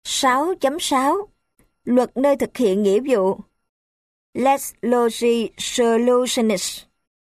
6.6 Luật nơi thực hiện nghĩa vụ Lex Solutionis.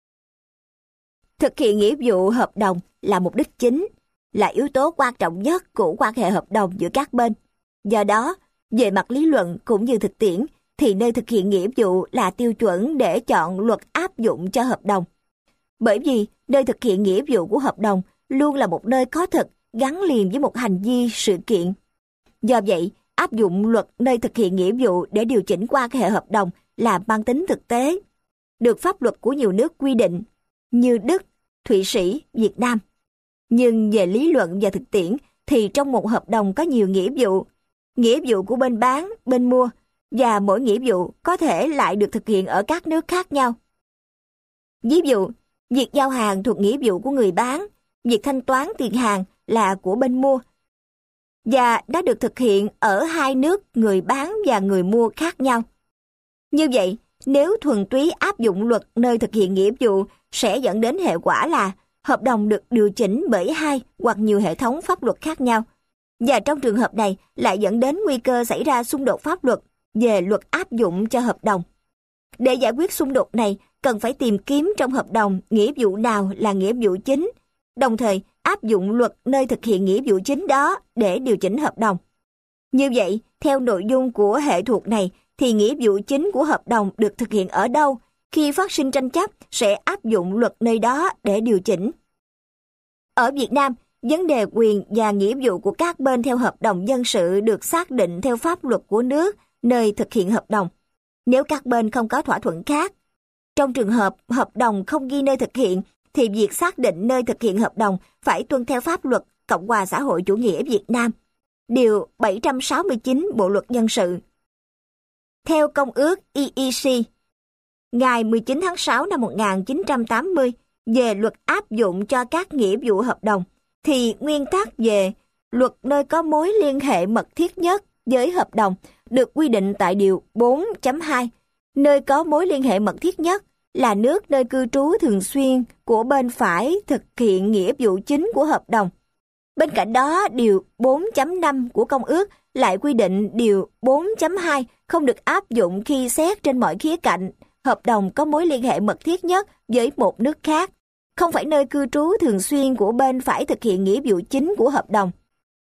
Thực hiện nghĩa vụ hợp đồng là mục đích chính, là yếu tố quan trọng nhất của quan hệ hợp đồng giữa các bên. Do đó, về mặt lý luận cũng như thực tiễn, thì nơi thực hiện nghĩa vụ là tiêu chuẩn để chọn luật áp dụng cho hợp đồng. Bởi vì nơi thực hiện nghĩa vụ của hợp đồng luôn là một nơi có thực, gắn liền với một hành vi, sự kiện. Do vậy, áp dụng luật nơi thực hiện nghĩa vụ để điều chỉnh quan hệ hợp đồng là mang tính thực tế, được pháp luật của nhiều nước quy định, như Đức, Thụy Sĩ, Việt Nam. Nhưng về lý luận và thực tiễn thì trong một hợp đồng có nhiều nghĩa vụ của bên bán, bên mua, và mỗi nghĩa vụ có thể lại được thực hiện ở các nước khác nhau. Ví dụ, việc giao hàng thuộc nghĩa vụ của người bán, việc thanh toán tiền hàng là của bên mua, và đã được thực hiện ở hai nước người bán và người mua khác nhau. Như vậy, nếu thuần túy áp dụng luật nơi thực hiện nghĩa vụ sẽ dẫn đến hệ quả là hợp đồng được điều chỉnh bởi hai hoặc nhiều hệ thống pháp luật khác nhau, và trong trường hợp này lại dẫn đến nguy cơ xảy ra xung đột pháp luật về luật áp dụng cho hợp đồng. Để giải quyết xung đột này, cần phải tìm kiếm trong hợp đồng nghĩa vụ nào là nghĩa vụ chính, đồng thời áp dụng luật nơi thực hiện nghĩa vụ chính đó để điều chỉnh hợp đồng. Như vậy, theo nội dung của hệ thuộc này, thì nghĩa vụ chính của hợp đồng được thực hiện ở đâu, khi phát sinh tranh chấp sẽ áp dụng luật nơi đó để điều chỉnh. Ở Việt Nam, vấn đề quyền và nghĩa vụ của các bên theo hợp đồng dân sự được xác định theo pháp luật của nước nơi thực hiện hợp đồng. Nếu các bên không có thỏa thuận khác, trong trường hợp hợp đồng không ghi nơi thực hiện, thì việc xác định nơi thực hiện hợp đồng phải tuân theo pháp luật Cộng hòa xã hội chủ nghĩa Việt Nam, điều 769 Bộ luật dân sự. Theo Công ước EEC, ngày 19 tháng 6 năm 1980 về luật áp dụng cho các nghĩa vụ hợp đồng, thì nguyên tắc về luật nơi có mối liên hệ mật thiết nhất với hợp đồng được quy định tại điều 4.2. Nơi có mối liên hệ mật thiết nhất là nước nơi cư trú thường xuyên của bên phải thực hiện nghĩa vụ chính của hợp đồng. Bên cạnh đó, điều 4.5 của Công ước lại quy định điều 4.2 không được áp dụng khi xét trên mọi khía cạnh hợp đồng có mối liên hệ mật thiết nhất với một nước khác, không phải nơi cư trú thường xuyên của bên phải thực hiện nghĩa vụ chính của hợp đồng.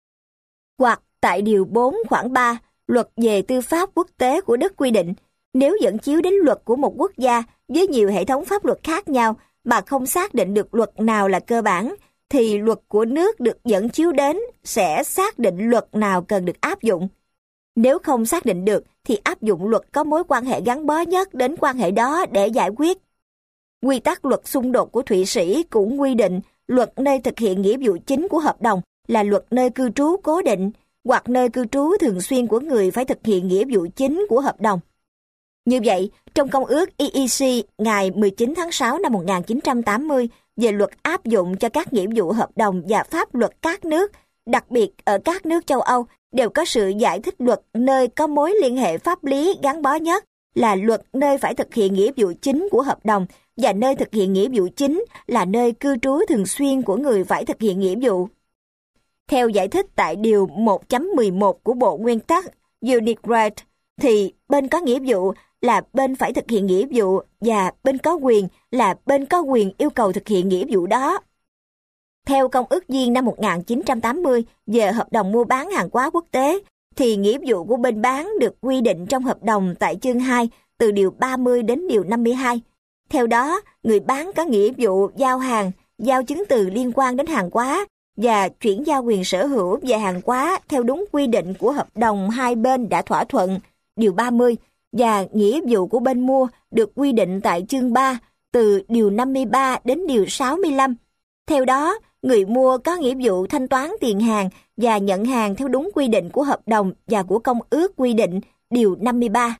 Hoặc tại điều 4 khoản 3, luật về tư pháp quốc tế của Đức quy định, nếu dẫn chiếu đến luật của một quốc gia với nhiều hệ thống pháp luật khác nhau mà không xác định được luật nào là cơ bản, thì luật của nước được dẫn chiếu đến sẽ xác định luật nào cần được áp dụng. Nếu không xác định được thì áp dụng luật có mối quan hệ gắn bó nhất đến quan hệ đó để giải quyết. Quy tắc luật xung đột của Thụy Sĩ cũng quy định luật nơi thực hiện nghĩa vụ chính của hợp đồng là luật nơi cư trú cố định hoặc nơi cư trú thường xuyên của người phải thực hiện nghĩa vụ chính của hợp đồng. Như vậy, trong Công ước EEC ngày 19 tháng 6 năm 1980 về luật áp dụng cho các nghĩa vụ hợp đồng và pháp luật các nước, đặc biệt ở các nước châu Âu, đều có sự giải thích luật nơi có mối liên hệ pháp lý gắn bó nhất là luật nơi phải thực hiện nghĩa vụ chính của hợp đồng, và nơi thực hiện nghĩa vụ chính là nơi cư trú thường xuyên của người phải thực hiện nghĩa vụ. Theo giải thích tại điều 1.11 của Bộ Nguyên tắc Unique Right, thì bên có nghĩa vụ là bên phải thực hiện nghĩa vụ và bên có quyền là bên có quyền yêu cầu thực hiện nghĩa vụ đó. Theo Công ước Viên năm 1980 về hợp đồng mua bán hàng hóa quốc tế, thì nghĩa vụ của bên bán được quy định trong hợp đồng tại chương 2 từ điều 30 đến điều 52. Theo đó, người bán có nghĩa vụ giao hàng, giao chứng từ liên quan đến hàng hóa và chuyển giao quyền sở hữu về hàng hóa theo đúng quy định của hợp đồng hai bên đã thỏa thuận, điều 30, và nghĩa vụ của bên mua được quy định tại chương 3 từ điều 53 đến điều 65. Theo đó, người mua có nghĩa vụ thanh toán tiền hàng và nhận hàng theo đúng quy định của hợp đồng và của Công ước quy định, điều 53.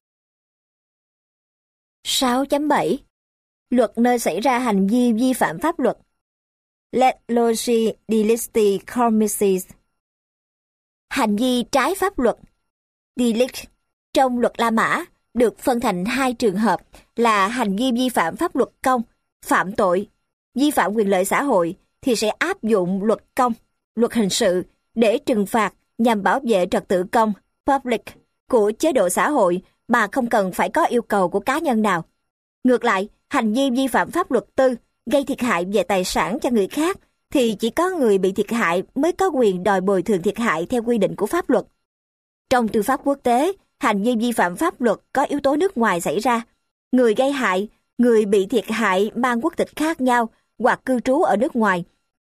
6.7 Luật nơi xảy ra hành vi vi phạm pháp luật. Let loci delicti commissis. Hành vi trái pháp luật, delict, trong luật La Mã được phân thành hai trường hợp là hành vi vi phạm pháp luật công, phạm tội, vi phạm quyền lợi xã hội thì sẽ áp dụng luật công, luật hình sự để trừng phạt nhằm bảo vệ trật tự công, public của chế độ xã hội mà không cần phải có yêu cầu của cá nhân nào. Ngược lại, hành vi vi phạm pháp luật tư gây thiệt hại về tài sản cho người khác thì chỉ có người bị thiệt hại mới có quyền đòi bồi thường thiệt hại theo quy định của pháp luật. Trong tư pháp quốc tế, hành vi vi phạm pháp luật có yếu tố nước ngoài xảy ra. Người gây hại, người bị thiệt hại mang quốc tịch khác nhau hoặc cư trú ở nước ngoài.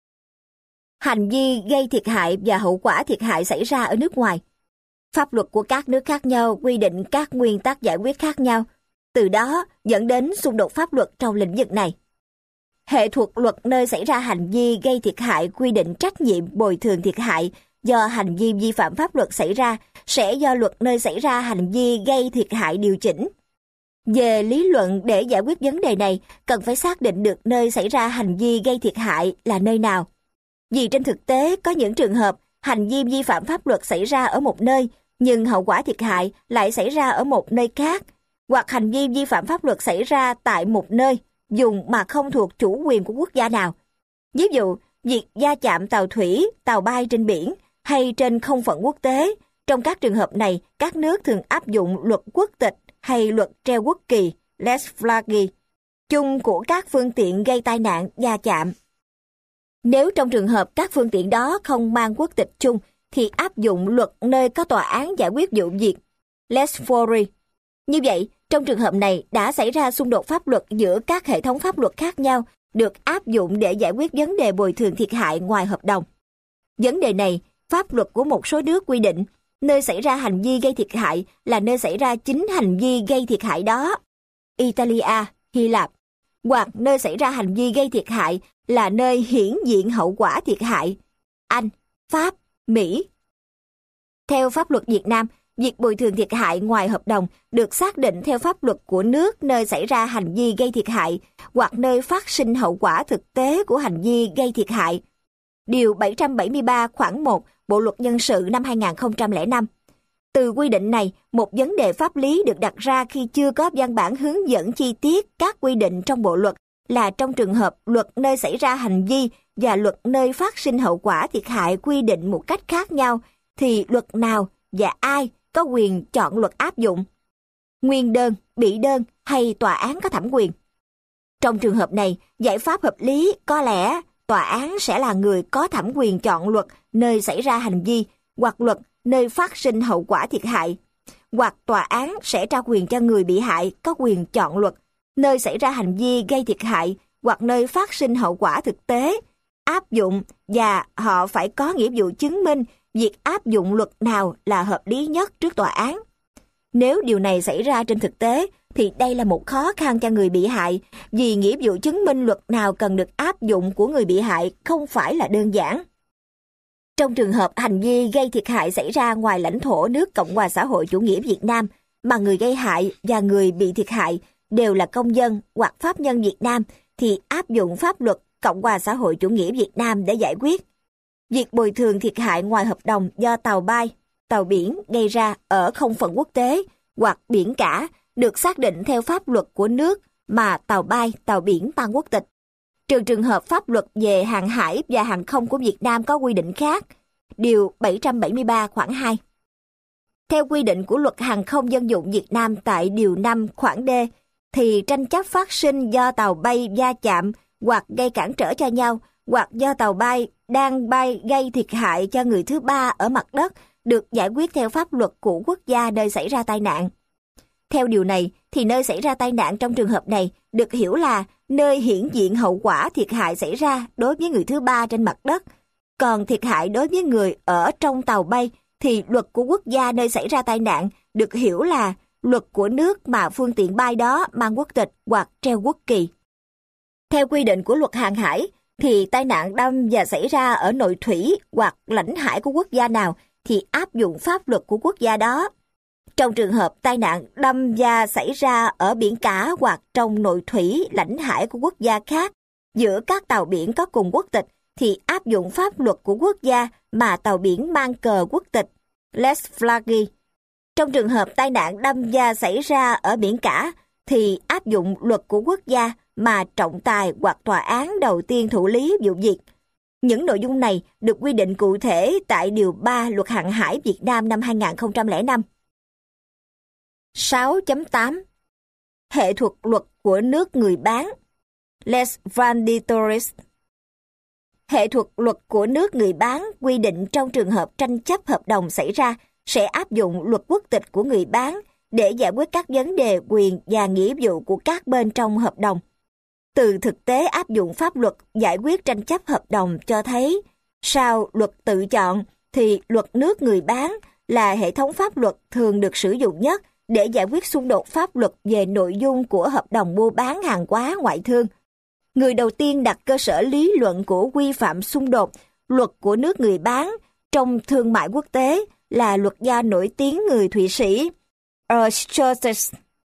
Hành vi gây thiệt hại và hậu quả thiệt hại xảy ra ở nước ngoài. Pháp luật của các nước khác nhau quy định các nguyên tắc giải quyết khác nhau, từ đó dẫn đến xung đột pháp luật trong lĩnh vực này. Hệ thuật luật nơi xảy ra hành vi gây thiệt hại quy định trách nhiệm bồi thường thiệt hại do hành vi vi phạm pháp luật xảy ra sẽ do luật nơi xảy ra hành vi gây thiệt hại điều chỉnh. Về lý luận, để giải quyết vấn đề này, cần phải xác định được nơi xảy ra hành vi gây thiệt hại là nơi nào. Vì trên thực tế có những trường hợp hành vi vi phạm pháp luật xảy ra ở một nơi, nhưng hậu quả thiệt hại lại xảy ra ở một nơi khác, hoặc hành vi vi phạm pháp luật xảy ra tại một nơi, dùng mà không thuộc chủ quyền của quốc gia nào. Ví dụ, việc va chạm tàu thủy, tàu bay trên biển hay trên không phận quốc tế. Trong các trường hợp này, các nước thường áp dụng luật quốc tịch hay luật treo quốc kỳ, less flaggy, chung của các phương tiện gây tai nạn va chạm. Nếu trong trường hợp các phương tiện đó không mang quốc tịch chung, thì áp dụng luật nơi có tòa án giải quyết vụ việc, less forum. Như vậy, trong trường hợp này đã xảy ra xung đột pháp luật giữa các hệ thống pháp luật khác nhau được áp dụng để giải quyết vấn đề bồi thường thiệt hại ngoài hợp đồng. Vấn đề này, pháp luật của một số nước quy định nơi xảy ra hành vi gây thiệt hại là nơi xảy ra chính hành vi gây thiệt hại đó. Italia, Hy Lạp. Hoặc nơi xảy ra hành vi gây thiệt hại là nơi hiển diện hậu quả thiệt hại. Anh, Pháp, Mỹ. Theo pháp luật Việt Nam, việc bồi thường thiệt hại ngoài hợp đồng được xác định theo pháp luật của nước nơi xảy ra hành vi gây thiệt hại hoặc nơi phát sinh hậu quả thực tế của hành vi gây thiệt hại. Điều 773 khoản 1 Bộ luật dân sự năm 2005. Từ quy định này, một vấn đề pháp lý được đặt ra khi chưa có văn bản hướng dẫn chi tiết các quy định trong bộ luật là trong trường hợp luật nơi xảy ra hành vi và luật nơi phát sinh hậu quả thiệt hại quy định một cách khác nhau, thì luật nào và ai có quyền chọn luật áp dụng? Nguyên đơn, bị đơn hay tòa án có thẩm quyền? Trong trường hợp này, giải pháp hợp lý có lẽ tòa án sẽ là người có thẩm quyền chọn luật nơi xảy ra hành vi hoặc luật nơi phát sinh hậu quả thiệt hại, hoặc tòa án sẽ trao quyền cho người bị hại có quyền chọn luật nơi xảy ra hành vi gây thiệt hại hoặc nơi phát sinh hậu quả thực tế áp dụng, và họ phải có nghĩa vụ chứng minh việc áp dụng luật nào là hợp lý nhất trước tòa án. Nếu điều này xảy ra trên thực tế, thì đây là một khó khăn cho người bị hại, vì nghĩa vụ chứng minh luật nào cần được áp dụng của người bị hại không phải là đơn giản. Trong trường hợp hành vi gây thiệt hại xảy ra ngoài lãnh thổ nước Cộng hòa xã hội chủ nghĩa Việt Nam, mà người gây hại và người bị thiệt hại đều là công dân hoặc pháp nhân Việt Nam, thì áp dụng pháp luật Cộng hòa xã hội chủ nghĩa Việt Nam để giải quyết. Việc bồi thường thiệt hại ngoài hợp đồng do tàu bay, tàu biển gây ra ở không phận quốc tế hoặc biển cả được xác định theo pháp luật của nước mà tàu bay, tàu biển mang quốc tịch. Trừ trường hợp pháp luật về hàng hải và hàng không của Việt Nam có quy định khác. Điều 773 khoản 2. Theo quy định của luật hàng không dân dụng Việt Nam tại Điều 5 khoản D, thì tranh chấp phát sinh do tàu bay va chạm hoặc gây cản trở cho nhau, hoặc do tàu bay đang bay gây thiệt hại cho người thứ ba ở mặt đất được giải quyết theo pháp luật của quốc gia nơi xảy ra tai nạn. Theo điều này, thì nơi xảy ra tai nạn trong trường hợp này được hiểu là nơi hiển diện hậu quả thiệt hại xảy ra đối với người thứ ba trên mặt đất. Còn thiệt hại đối với người ở trong tàu bay thì luật của quốc gia nơi xảy ra tai nạn được hiểu là luật của nước mà phương tiện bay đó mang quốc tịch hoặc treo quốc kỳ. Theo quy định của luật hàng hải, thì tai nạn đâm và xảy ra ở nội thủy hoặc lãnh hải của quốc gia nào thì áp dụng pháp luật của quốc gia đó. Trong trường hợp tai nạn đâm và xảy ra ở biển cả hoặc trong nội thủy lãnh hải của quốc gia khác, giữa các tàu biển có cùng quốc tịch thì áp dụng pháp luật của quốc gia mà tàu biển mang cờ quốc tịch, less flaggy. Trong trường hợp tai nạn đâm và xảy ra ở biển cả thì áp dụng luật của quốc gia mà trọng tài hoặc tòa án đầu tiên thụ lý vụ việc. Những nội dung này được quy định cụ thể tại Điều 3 Luật Hàng hải Việt Nam năm 2005. 6.8 Hệ thuật luật của nước người bán Les Venditeurs. Hệ thuật luật của nước người bán quy định trong trường hợp tranh chấp hợp đồng xảy ra sẽ áp dụng luật quốc tịch của người bán để giải quyết các vấn đề quyền và nghĩa vụ của các bên trong hợp đồng. Từ thực tế áp dụng pháp luật giải quyết tranh chấp hợp đồng cho thấy, sau luật tự chọn thì luật nước người bán là hệ thống pháp luật thường được sử dụng nhất để giải quyết xung đột pháp luật về nội dung của hợp đồng mua bán hàng hóa ngoại thương. Người đầu tiên đặt cơ sở lý luận của quy phạm xung đột, luật của nước người bán trong thương mại quốc tế là luật gia nổi tiếng người Thụy Sĩ, Aristoteles.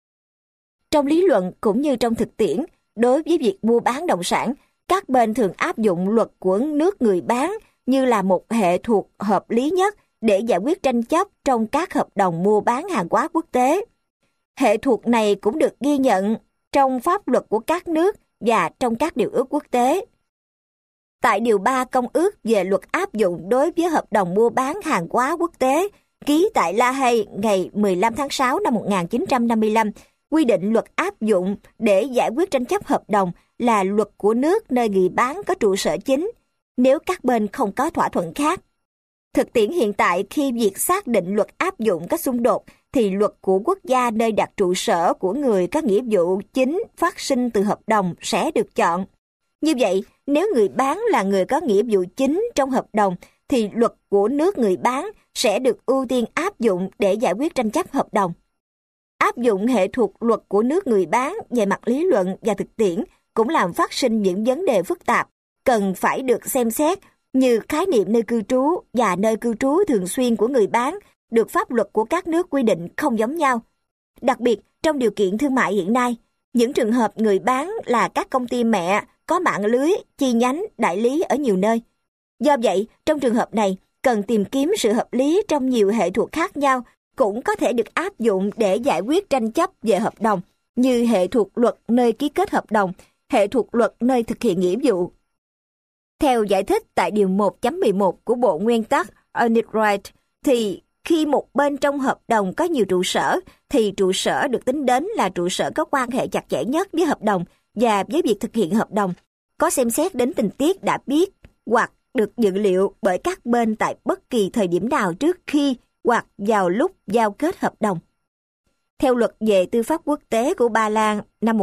Trong lý luận cũng như trong thực tiễn, đối với việc mua bán đồng sản, các bên thường áp dụng luật của nước người bán như là một hệ thuật hợp lý nhất để giải quyết tranh chấp trong các hợp đồng mua bán hàng hóa quốc tế. Hệ thuật này cũng được ghi nhận trong pháp luật của các nước và trong các điều ước quốc tế. Tại Điều 3 Công ước về luật áp dụng đối với hợp đồng mua bán hàng hóa quốc tế ký tại La Hay ngày 15 tháng 6 năm 1955, quy định luật áp dụng để giải quyết tranh chấp hợp đồng là luật của nước nơi người bán có trụ sở chính, nếu các bên không có thỏa thuận khác. Thực tiễn hiện tại, khi việc xác định luật áp dụng các xung đột thì luật của quốc gia nơi đặt trụ sở của người có nghĩa vụ chính phát sinh từ hợp đồng sẽ được chọn. Như vậy, nếu người bán là người có nghĩa vụ chính trong hợp đồng thì luật của nước người bán sẽ được ưu tiên áp dụng để giải quyết tranh chấp hợp đồng. Áp dụng hệ thuật luật của nước người bán về mặt lý luận và thực tiễn cũng làm phát sinh những vấn đề phức tạp cần phải được xem xét, như khái niệm nơi cư trú và nơi cư trú thường xuyên của người bán được pháp luật của các nước quy định không giống nhau. Đặc biệt, trong điều kiện thương mại hiện nay, những trường hợp người bán là các công ty mẹ có mạng lưới, chi nhánh, đại lý ở nhiều nơi. Do vậy, trong trường hợp này, cần tìm kiếm sự hợp lý trong nhiều hệ thuật khác nhau cũng có thể được áp dụng để giải quyết tranh chấp về hợp đồng, như hệ thuật luật nơi ký kết hợp đồng, hệ thuật luật nơi thực hiện nghĩa vụ. Theo giải thích tại Điều 1.11 của Bộ Nguyên tắc Unit Right, thì khi một bên trong hợp đồng có nhiều trụ sở, thì trụ sở được tính đến là trụ sở có quan hệ chặt chẽ nhất với hợp đồng và với việc thực hiện hợp đồng, có xem xét đến tình tiết đã biết hoặc được dự liệu bởi các bên tại bất kỳ thời điểm nào trước khi hoặc vào lúc giao kết hợp đồng. Theo luật về tư pháp quốc tế của Ba Lan năm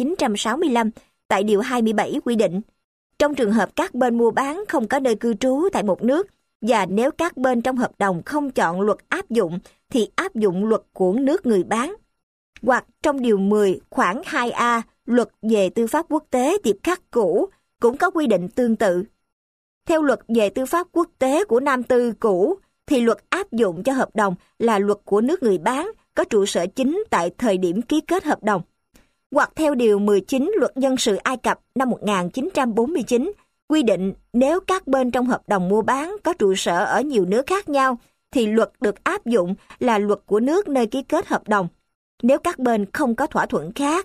1965, tại Điều 27 quy định, trong trường hợp các bên mua bán không có nơi cư trú tại một nước, và nếu các bên trong hợp đồng không chọn luật áp dụng, thì áp dụng luật của nước người bán. Hoặc trong Điều 10 khoản 2A luật về tư pháp quốc tế tiệp khắc cũ cũng có quy định tương tự. Theo luật về tư pháp quốc tế của Nam Tư cũ, thì luật áp dụng cho hợp đồng là luật của nước người bán có trụ sở chính tại thời điểm ký kết hợp đồng. Hoặc theo Điều 19 Luật Dân sự Ai Cập năm 1949, quy định nếu các bên trong hợp đồng mua bán có trụ sở ở nhiều nước khác nhau, thì luật được áp dụng là luật của nước nơi ký kết hợp đồng, nếu các bên không có thỏa thuận khác.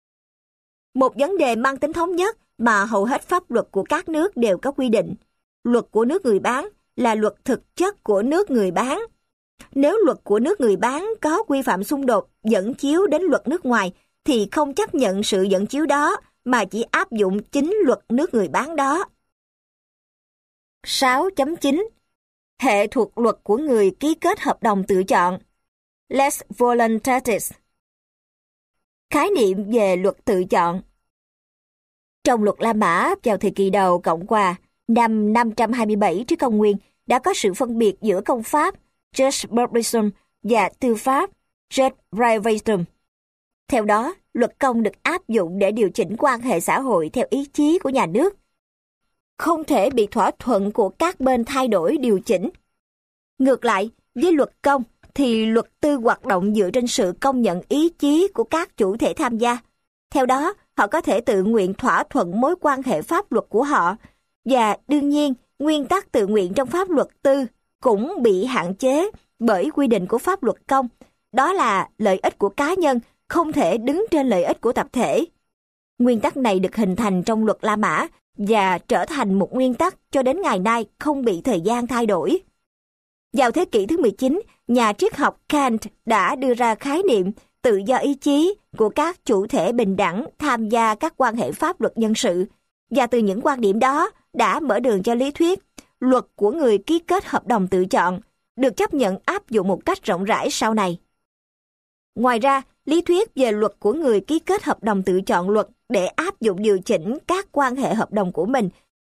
Một vấn đề mang tính thống nhất mà hầu hết pháp luật của các nước đều có quy định, luật của nước người bán là luật thực chất của nước người bán. Nếu luật của nước người bán có quy phạm xung đột dẫn chiếu đến luật nước ngoài, thì không chấp nhận sự dẫn chiếu đó mà chỉ áp dụng chính luật nước người bán đó. 6.9 Hệ thuật luật của người ký kết hợp đồng tự chọn Les Volontaires. Khái niệm về luật tự chọn. Trong luật La Mã vào thời kỳ đầu Cộng hòa, năm 527 trước công nguyên, đã có sự phân biệt giữa công pháp Jus Publicum và tư pháp Jus Privatum. Theo đó, luật công được áp dụng để điều chỉnh quan hệ xã hội theo ý chí của nhà nước, không thể bị thỏa thuận của các bên thay đổi điều chỉnh. Ngược lại, với luật công thì luật tư hoạt động dựa trên sự công nhận ý chí của các chủ thể tham gia. Theo đó, họ có thể tự nguyện thỏa thuận mối quan hệ pháp luật của họ, và đương nhiên, nguyên tắc tự nguyện trong pháp luật tư cũng bị hạn chế bởi quy định của pháp luật công, đó là lợi ích của cá nhân không thể đứng trên lợi ích của tập thể. Nguyên tắc này được hình thành trong luật La Mã và trở thành một nguyên tắc cho đến ngày nay không bị thời gian thay đổi. Vào thế kỷ thứ 19, nhà triết học Kant đã đưa ra khái niệm tự do ý chí của các chủ thể bình đẳng tham gia các quan hệ pháp luật dân sự, và từ những quan điểm đó đã mở đường cho lý thuyết luật của người ký kết hợp đồng tự chọn, được chấp nhận áp dụng một cách rộng rãi sau này. Ngoài ra, lý thuyết về luật của người ký kết hợp đồng tự chọn luật để áp dụng điều chỉnh các quan hệ hợp đồng của mình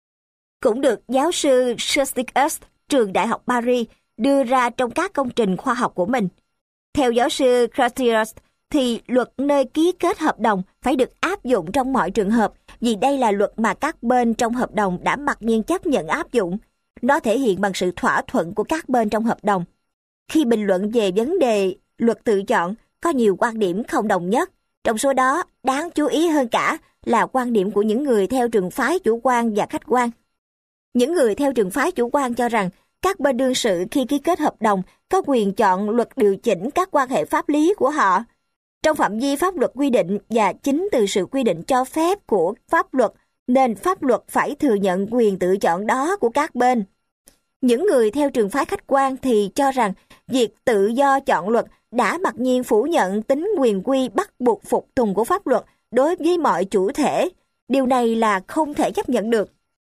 cũng được giáo sư Schstickers, trường Đại học Paris, đưa ra trong các công trình khoa học của mình. Theo giáo sư Schstickers, thì luật nơi ký kết hợp đồng phải được áp dụng trong mọi trường hợp, vì đây là luật mà các bên trong hợp đồng đã mặc nhiên chấp nhận áp dụng. Nó thể hiện bằng sự thỏa thuận của các bên trong hợp đồng. Khi bình luận về vấn đề luật tự chọn, có nhiều quan điểm không đồng nhất. Trong số đó, đáng chú ý hơn cả là quan điểm của những người theo trường phái chủ quan và khách quan. Những người theo trường phái chủ quan cho rằng các bên đương sự khi ký kết hợp đồng có quyền chọn luật điều chỉnh các quan hệ pháp lý của họ trong phạm vi pháp luật quy định, và chính từ sự quy định cho phép của pháp luật nên pháp luật phải thừa nhận quyền tự chọn đó của các bên. Những người theo trường phái khách quan thì cho rằng việc tự do chọn luật đã mặc nhiên phủ nhận tính quyền quy bắt buộc phục tùng của pháp luật đối với mọi chủ thể. Điều này là không thể chấp nhận được.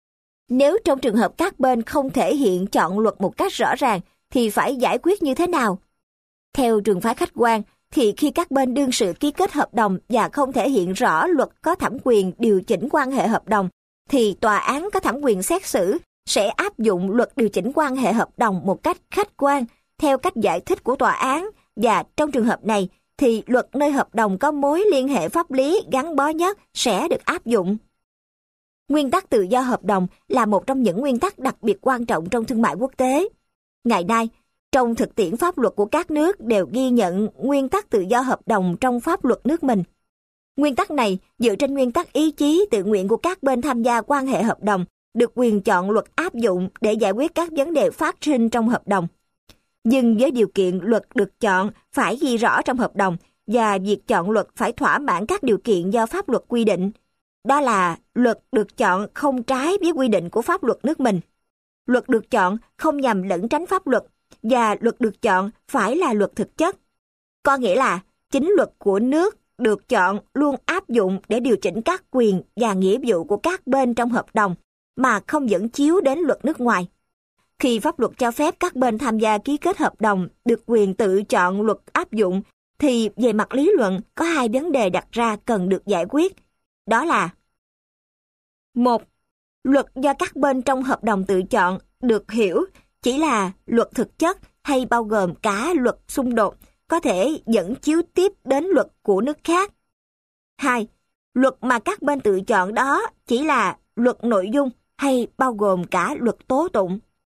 Nếu trong trường hợp các bên không thể hiện chọn luật một cách rõ ràng, thì phải giải quyết như thế nào? Theo trường phái khách quan, thì khi các bên đương sự ký kết hợp đồng và không thể hiện rõ luật có thẩm quyền điều chỉnh quan hệ hợp đồng, thì tòa án có thẩm quyền xét xử sẽ áp dụng luật điều chỉnh quan hệ hợp đồng một cách khách quan, theo cách giải thích của tòa án, và trong trường hợp này, thì luật nơi hợp đồng có mối liên hệ pháp lý gắn bó nhất sẽ được áp dụng. Nguyên tắc tự do hợp đồng là một trong những nguyên tắc đặc biệt quan trọng trong thương mại quốc tế. Ngày nay, trong thực tiễn pháp luật của các nước đều ghi nhận nguyên tắc tự do hợp đồng trong pháp luật nước mình. Nguyên tắc này dựa trên nguyên tắc ý chí tự nguyện của các bên tham gia quan hệ hợp đồng, được quyền chọn luật áp dụng để giải quyết các vấn đề phát sinh trong hợp đồng. Nhưng với điều kiện luật được chọn phải ghi rõ trong hợp đồng, và việc chọn luật phải thỏa mãn các điều kiện do pháp luật quy định. Đó là luật được chọn không trái với quy định của pháp luật nước mình. Luật được chọn không nhằm lẩn tránh pháp luật, và luật được chọn phải là luật thực chất. Có nghĩa là chính luật của nước được chọn luôn áp dụng để điều chỉnh các quyền và nghĩa vụ của các bên trong hợp đồng, mà không dẫn chiếu đến luật nước ngoài. Khi pháp luật cho phép các bên tham gia ký kết hợp đồng được quyền tự chọn luật áp dụng, thì về mặt lý luận có hai vấn đề đặt ra cần được giải quyết. Đó là: 1. Luật do các bên trong hợp đồng tự chọn được hiểu chỉ là luật thực chất hay bao gồm cả luật xung đột, có thể dẫn chiếu tiếp đến luật của nước khác. 2. Luật mà các bên tự chọn đó chỉ là luật nội dung hay bao gồm cả luật tố tụng.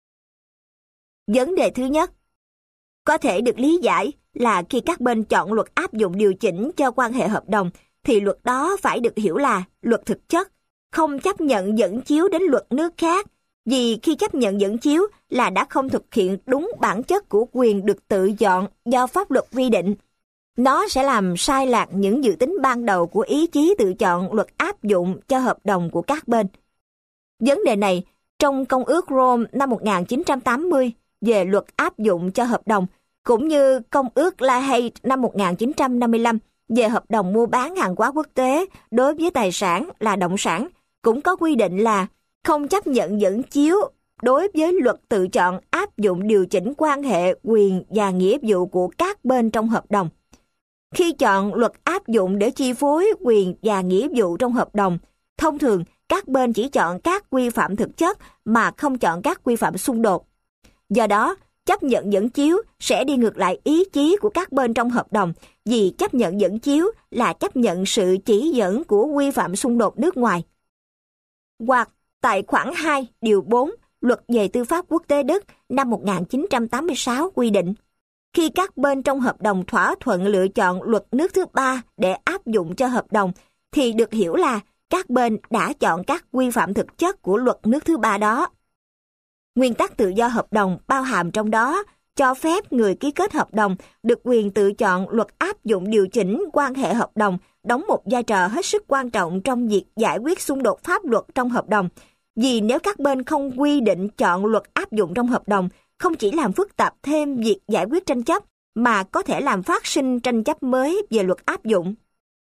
Vấn đề thứ nhất có thể được lý giải là khi các bên chọn luật áp dụng điều chỉnh cho quan hệ hợp đồng, thì luật đó phải được hiểu là luật thực chất, không chấp nhận dẫn chiếu đến luật nước khác, vì khi chấp nhận dẫn chiếu là đã không thực hiện đúng bản chất của quyền được tự chọn do pháp luật quy định. Nó sẽ làm sai lạc những dự tính ban đầu của ý chí tự chọn luật áp dụng cho hợp đồng của các bên. Vấn đề này trong Công ước Rome năm 1980 về luật áp dụng cho hợp đồng, cũng như Công ước La Hay năm 1955 về hợp đồng mua bán hàng hóa quốc tế đối với tài sản là động sản, cũng có quy định là không chấp nhận dẫn chiếu đối với luật tự chọn áp dụng điều chỉnh quan hệ quyền và nghĩa vụ của các bên trong hợp đồng. Khi chọn luật áp dụng để chi phối quyền và nghĩa vụ trong hợp đồng, thông thường các bên chỉ chọn các quy phạm thực chất mà không chọn các quy phạm xung đột. Do đó, chấp nhận dẫn chiếu sẽ đi ngược lại ý chí của các bên trong hợp đồng, vì chấp nhận dẫn chiếu là chấp nhận sự chỉ dẫn của quy phạm xung đột nước ngoài. Hoặc tại khoản 2 điều 4 Luật về tư pháp quốc tế Đức năm 1986 quy định, khi các bên trong hợp đồng thỏa thuận lựa chọn luật nước thứ ba để áp dụng cho hợp đồng, thì được hiểu là các bên đã chọn các quy phạm thực chất của luật nước thứ ba đó. Nguyên tắc tự do hợp đồng bao hàm trong đó cho phép người ký kết hợp đồng được quyền tự chọn luật áp dụng điều chỉnh quan hệ hợp đồng, đóng một vai trò hết sức quan trọng trong việc giải quyết xung đột pháp luật trong hợp đồng. Vì nếu các bên không quy định chọn luật áp dụng trong hợp đồng, không chỉ làm phức tạp thêm việc giải quyết tranh chấp, mà có thể làm phát sinh tranh chấp mới về luật áp dụng.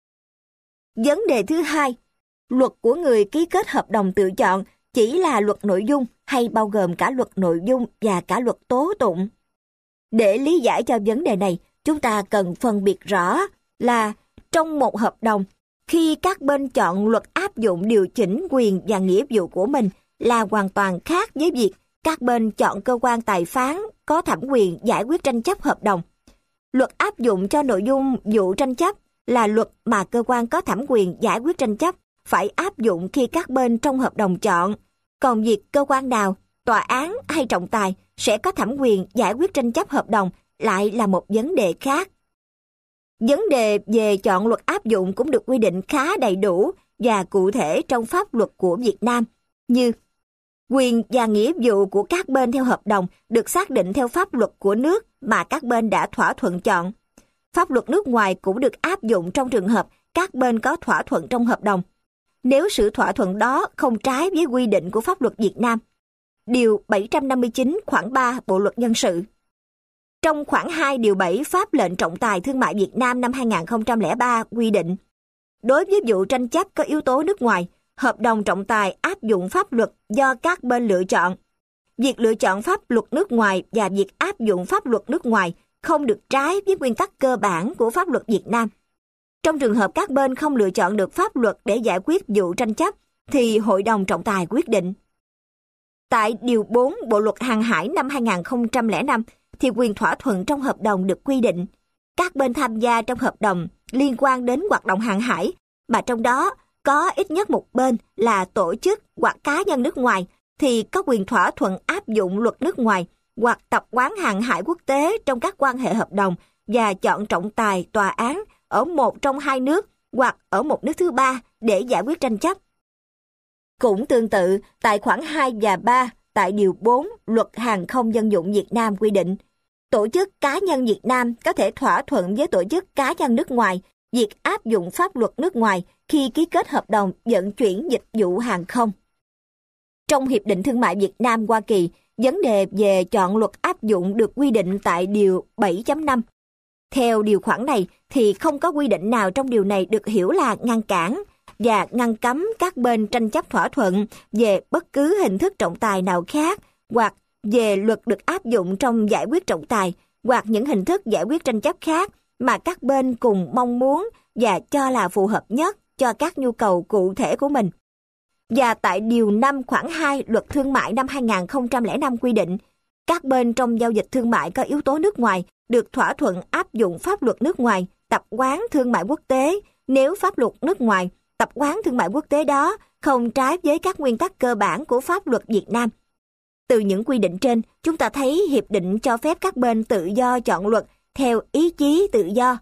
Vấn đề thứ hai, luật của người ký kết hợp đồng tự chọn chỉ là luật nội dung hay bao gồm cả luật nội dung và cả luật tố tụng? Để lý giải cho vấn đề này, chúng ta cần phân biệt rõ là trong một hợp đồng, khi các bên chọn luật áp dụng điều chỉnh quyền và nghĩa vụ của mình là hoàn toàn khác với việc các bên chọn cơ quan tài phán có thẩm quyền giải quyết tranh chấp hợp đồng. Luật áp dụng cho nội dung vụ tranh chấp là luật mà cơ quan có thẩm quyền giải quyết tranh chấp phải áp dụng khi các bên trong hợp đồng chọn. Còn việc cơ quan nào, tòa án hay trọng tài sẽ có thẩm quyền giải quyết tranh chấp hợp đồng lại là một vấn đề khác. Vấn đề về chọn luật áp dụng cũng được quy định khá đầy đủ và cụ thể trong pháp luật của Việt Nam, như quyền và nghĩa vụ của các bên theo hợp đồng được xác định theo pháp luật của nước mà các bên đã thỏa thuận chọn. Pháp luật nước ngoài cũng được áp dụng trong trường hợp các bên có thỏa thuận trong hợp đồng, nếu sự thỏa thuận đó không trái với quy định của pháp luật Việt Nam. Điều 759 khoản 3 Bộ luật dân sự. Trong khoản 2 điều 7 Pháp lệnh trọng tài thương mại Việt Nam năm 2003 quy định, đối với vụ tranh chấp có yếu tố nước ngoài, hợp đồng trọng tài áp dụng pháp luật do các bên lựa chọn. Việc lựa chọn pháp luật nước ngoài và việc áp dụng pháp luật nước ngoài không được trái với nguyên tắc cơ bản của pháp luật Việt Nam. Trong trường hợp các bên không lựa chọn được pháp luật để giải quyết vụ tranh chấp, thì Hội đồng trọng tài quyết định. Tại Điều 4 Bộ luật Hàng hải năm 2005, thì quyền thỏa thuận trong hợp đồng được quy định. Các bên tham gia trong hợp đồng liên quan đến hoạt động hàng hải, mà trong đó có ít nhất một bên là tổ chức hoặc cá nhân nước ngoài, thì có quyền thỏa thuận áp dụng luật nước ngoài hoặc tập quán hàng hải quốc tế trong các quan hệ hợp đồng và chọn trọng tài tòa án ở một trong hai nước hoặc ở một nước thứ ba để giải quyết tranh chấp. Cũng tương tự, tại khoản 2 và 3 tại Điều 4 Luật Hàng không dân dụng Việt Nam quy định, tổ chức cá nhân Việt Nam có thể thỏa thuận với tổ chức cá nhân nước ngoài việc áp dụng pháp luật nước ngoài khi ký kết hợp đồng vận chuyển dịch vụ hàng không. Trong Hiệp định Thương mại Việt Nam-Hoa Kỳ, vấn đề về chọn luật áp dụng được quy định tại Điều 7.5. Theo điều khoản này thì không có quy định nào trong điều này được hiểu là ngăn cản và ngăn cấm các bên tranh chấp thỏa thuận về bất cứ hình thức trọng tài nào khác hoặc về luật được áp dụng trong giải quyết trọng tài hoặc những hình thức giải quyết tranh chấp khác mà các bên cùng mong muốn và cho là phù hợp nhất cho các nhu cầu cụ thể của mình. Và tại Điều 5 khoản 2 Luật Thương mại năm 2005 quy định, các bên trong giao dịch thương mại có yếu tố nước ngoài được thỏa thuận áp dụng pháp luật nước ngoài, tập quán thương mại quốc tế, nếu pháp luật nước ngoài, tập quán thương mại quốc tế đó không trái với các nguyên tắc cơ bản của pháp luật Việt Nam. Từ những quy định trên, chúng ta thấy hiệp định cho phép các bên tự do chọn luật theo ý chí tự do.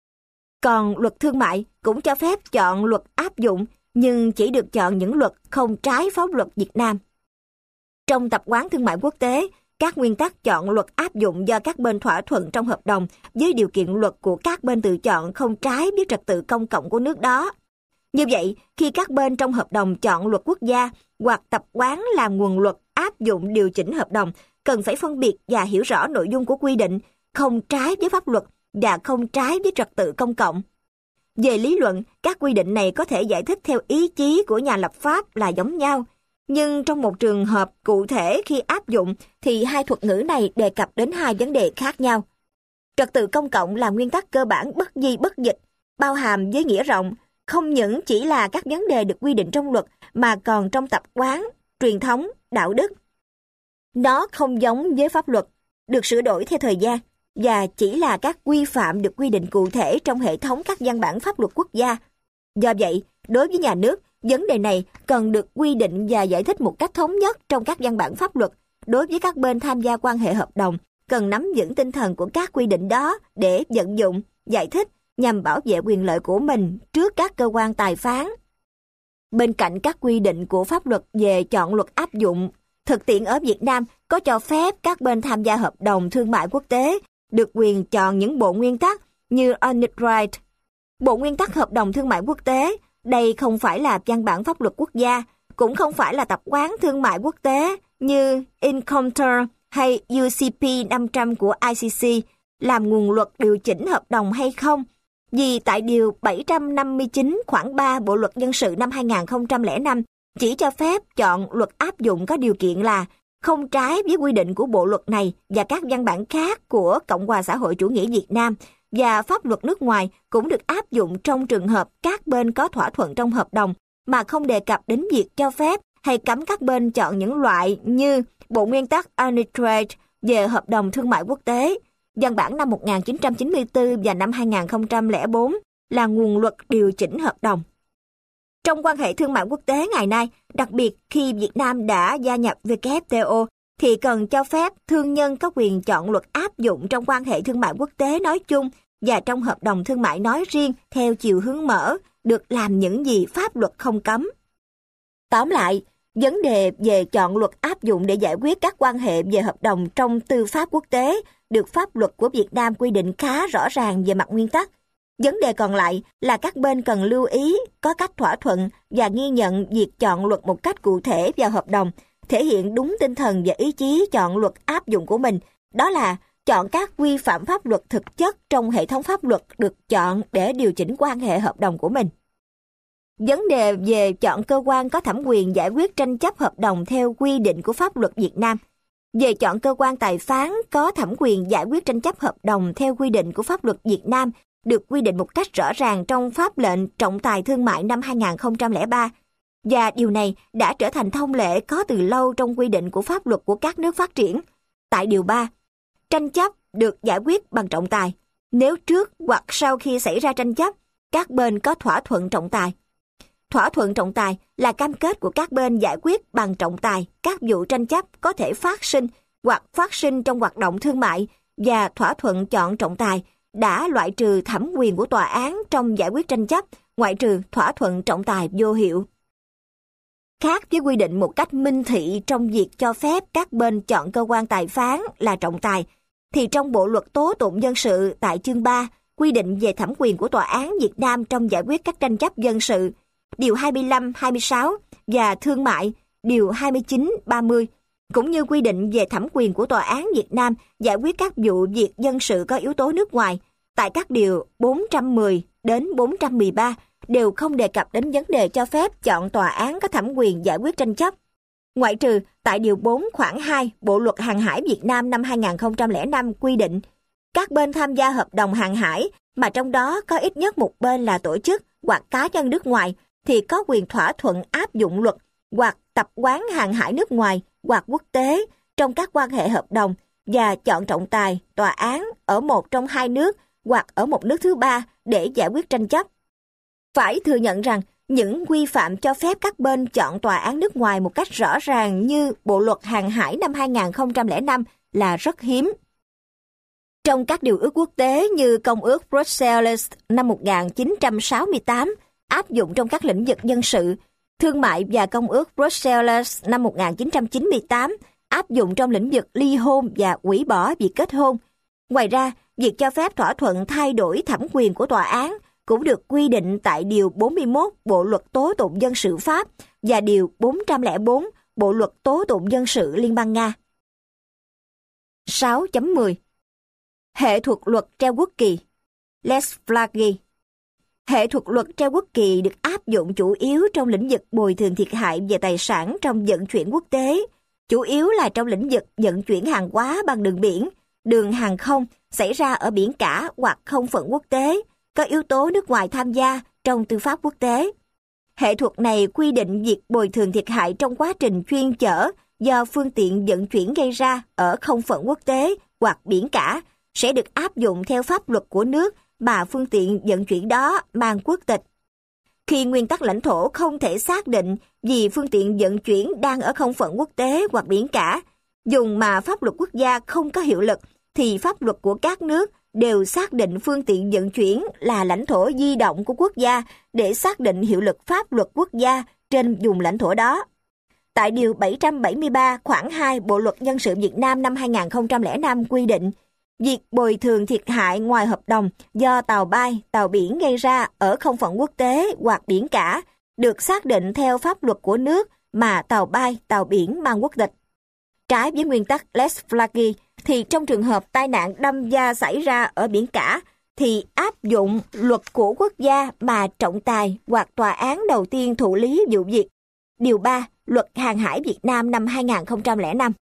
Còn luật thương mại cũng cho phép chọn luật áp dụng, nhưng chỉ được chọn những luật không trái pháp luật Việt Nam. Trong tập quán thương mại quốc tế, các nguyên tắc chọn luật áp dụng do các bên thỏa thuận trong hợp đồng với điều kiện luật của các bên tự chọn không trái với trật tự công cộng của nước đó. Như vậy, khi các bên trong hợp đồng chọn luật quốc gia hoặc tập quán làm nguồn luật áp dụng điều chỉnh hợp đồng, cần phải phân biệt và hiểu rõ nội dung của quy định, không trái với pháp luật và không trái với trật tự công cộng. Về lý luận, các quy định này có thể giải thích theo ý chí của nhà lập pháp là giống nhau, nhưng trong một trường hợp cụ thể khi áp dụng thì hai thuật ngữ này đề cập đến hai vấn đề khác nhau. Trật tự công cộng là nguyên tắc cơ bản bất di bất dịch, bao hàm với nghĩa rộng, không những chỉ là các vấn đề được quy định trong luật mà còn trong tập quán, truyền thống, đạo đức. Nó không giống với pháp luật, được sửa đổi theo thời gian, và chỉ là các quy phạm được quy định cụ thể trong hệ thống các văn bản pháp luật quốc gia. Do vậy, đối với nhà nước, vấn đề này cần được quy định và giải thích một cách thống nhất trong các văn bản pháp luật. Đối với các bên tham gia quan hệ hợp đồng, cần nắm vững tinh thần của các quy định đó để vận dụng, giải thích nhằm bảo vệ quyền lợi của mình trước các cơ quan tài phán. Bên cạnh các quy định của pháp luật về chọn luật áp dụng, Thực tiễn ở Việt Nam có cho phép các bên tham gia hợp đồng thương mại quốc tế được quyền chọn những bộ nguyên tắc như UNITRADE. Bộ nguyên tắc hợp đồng thương mại quốc tế, đây không phải là văn bản pháp luật quốc gia, cũng không phải là tập quán thương mại quốc tế như Encounter hay UCP 500 của ICC làm nguồn luật điều chỉnh hợp đồng hay không, vì tại Điều 759 khoản 3 Bộ Luật Dân sự năm 2005 chỉ cho phép chọn luật áp dụng có điều kiện là không trái với quy định của bộ luật này và các văn bản khác của Cộng hòa xã hội chủ nghĩa Việt Nam, và pháp luật nước ngoài cũng được áp dụng trong trường hợp các bên có thỏa thuận trong hợp đồng mà không đề cập đến việc cho phép hay cấm các bên chọn những loại như Bộ Nguyên tắc UNITRADE về hợp đồng thương mại quốc tế, văn bản năm 1994 và năm 2004 là nguồn luật điều chỉnh hợp đồng. Trong quan hệ thương mại quốc tế ngày nay, đặc biệt khi Việt Nam đã gia nhập WTO, thì cần cho phép thương nhân có quyền chọn luật áp dụng trong quan hệ thương mại quốc tế nói chung và trong hợp đồng thương mại nói riêng theo chiều hướng mở, được làm những gì pháp luật không cấm. Tóm lại, vấn đề về chọn luật áp dụng để giải quyết các quan hệ về hợp đồng trong tư pháp quốc tế được pháp luật của Việt Nam quy định khá rõ ràng về mặt nguyên tắc. Vấn đề còn lại là các bên cần lưu ý có cách thỏa thuận và ghi nhận việc chọn luật một cách cụ thể vào hợp đồng, thể hiện đúng tinh thần và ý chí chọn luật áp dụng của mình, đó là chọn các quy phạm pháp luật thực chất trong hệ thống pháp luật được chọn để điều chỉnh quan hệ hợp đồng của mình. Vấn đề về chọn cơ quan có thẩm quyền giải quyết tranh chấp hợp đồng theo quy định của pháp luật Việt Nam. Về chọn cơ quan tài phán có thẩm quyền giải quyết tranh chấp hợp đồng theo quy định của pháp luật Việt Nam được quy định một cách rõ ràng trong pháp lệnh trọng tài thương mại năm 2003, và điều này đã trở thành thông lệ có từ lâu trong quy định của pháp luật của các nước phát triển. Tại Điều 3, tranh chấp được giải quyết bằng trọng tài nếu trước hoặc sau khi xảy ra tranh chấp, các bên có thỏa thuận trọng tài. Thỏa thuận trọng tài là cam kết của các bên giải quyết bằng trọng tài các vụ tranh chấp có thể phát sinh hoặc phát sinh trong hoạt động thương mại, và thỏa thuận chọn trọng tài đã loại trừ thẩm quyền của tòa án trong giải quyết tranh chấp, ngoại trừ thỏa thuận trọng tài vô hiệu. Khác với quy định một cách minh thị trong việc cho phép các bên chọn cơ quan tài phán là trọng tài, thì trong Bộ Luật Tố tụng dân sự tại chương 3 quy định về thẩm quyền của tòa án Việt Nam trong giải quyết các tranh chấp dân sự, Điều 25, 26 và thương mại, Điều 29, 30, cũng như quy định về thẩm quyền của tòa án Việt Nam giải quyết các vụ việc dân sự có yếu tố nước ngoài, tại các điều 410 đến 413 đều không đề cập đến vấn đề cho phép chọn tòa án có thẩm quyền giải quyết tranh chấp. Ngoại trừ tại Điều 4 khoản 2 Bộ Luật Hàng hải Việt Nam năm 2005 quy định, các bên tham gia hợp đồng hàng hải mà trong đó có ít nhất một bên là tổ chức hoặc cá nhân nước ngoài thì có quyền thỏa thuận áp dụng luật hoặc tập quán hàng hải nước ngoài hoặc quốc tế trong các quan hệ hợp đồng và chọn trọng tài, tòa án ở một trong hai nước hoặc ở một nước thứ ba để giải quyết tranh chấp. Phải thừa nhận rằng những quy phạm cho phép các bên chọn tòa án nước ngoài một cách rõ ràng như Bộ Luật Hàng hải năm 2005 là rất hiếm. Trong các điều ước quốc tế như Công ước Bruxelles năm 1968 áp dụng trong các lĩnh vực dân sự, thương mại và Công ước Bruxelles năm 1998 áp dụng trong lĩnh vực ly hôn và hủy bỏ việc kết hôn. Ngoài ra, việc cho phép thỏa thuận thay đổi thẩm quyền của tòa án cũng được quy định tại Điều 41 Bộ Luật Tố tụng dân sự Pháp và Điều 404 Bộ Luật Tố tụng dân sự Liên bang Nga. 6.10 Hệ thuật luật treo quốc kỳ Les Flaggi. Hệ thuật luật treo quốc kỳ được áp dụng chủ yếu trong lĩnh vực bồi thường thiệt hại về tài sản trong vận chuyển quốc tế, chủ yếu là trong lĩnh vực vận chuyển hàng hóa bằng đường biển, đường hàng không xảy ra ở biển cả hoặc không phận quốc tế, có yếu tố nước ngoài tham gia trong tư pháp quốc tế. Hệ thuật này quy định việc bồi thường thiệt hại trong quá trình chuyên chở do phương tiện vận chuyển gây ra ở không phận quốc tế hoặc biển cả sẽ được áp dụng theo pháp luật của nước mà phương tiện vận chuyển đó mang quốc tịch. Khi nguyên tắc lãnh thổ không thể xác định vì phương tiện vận chuyển đang ở không phận quốc tế hoặc biển cả, dùng mà pháp luật quốc gia không có hiệu lực, thì pháp luật của các nước đều xác định phương tiện vận chuyển là lãnh thổ di động của quốc gia để xác định hiệu lực pháp luật quốc gia trên vùng lãnh thổ đó. Tại Điều 773 khoản 2 Bộ Luật Dân sự Việt Nam năm 2005 quy định, việc bồi thường thiệt hại ngoài hợp đồng do tàu bay, tàu biển gây ra ở không phận quốc tế hoặc biển cả được xác định theo pháp luật của nước mà tàu bay, tàu biển mang quốc tịch. Trái với nguyên tắc lex flaggi, thì trong trường hợp tai nạn đâm va xảy ra ở biển cả, thì áp dụng luật của quốc gia mà trọng tài hoặc tòa án đầu tiên thụ lý vụ việc. Điều 3, Luật Hàng hải Việt Nam năm 2005.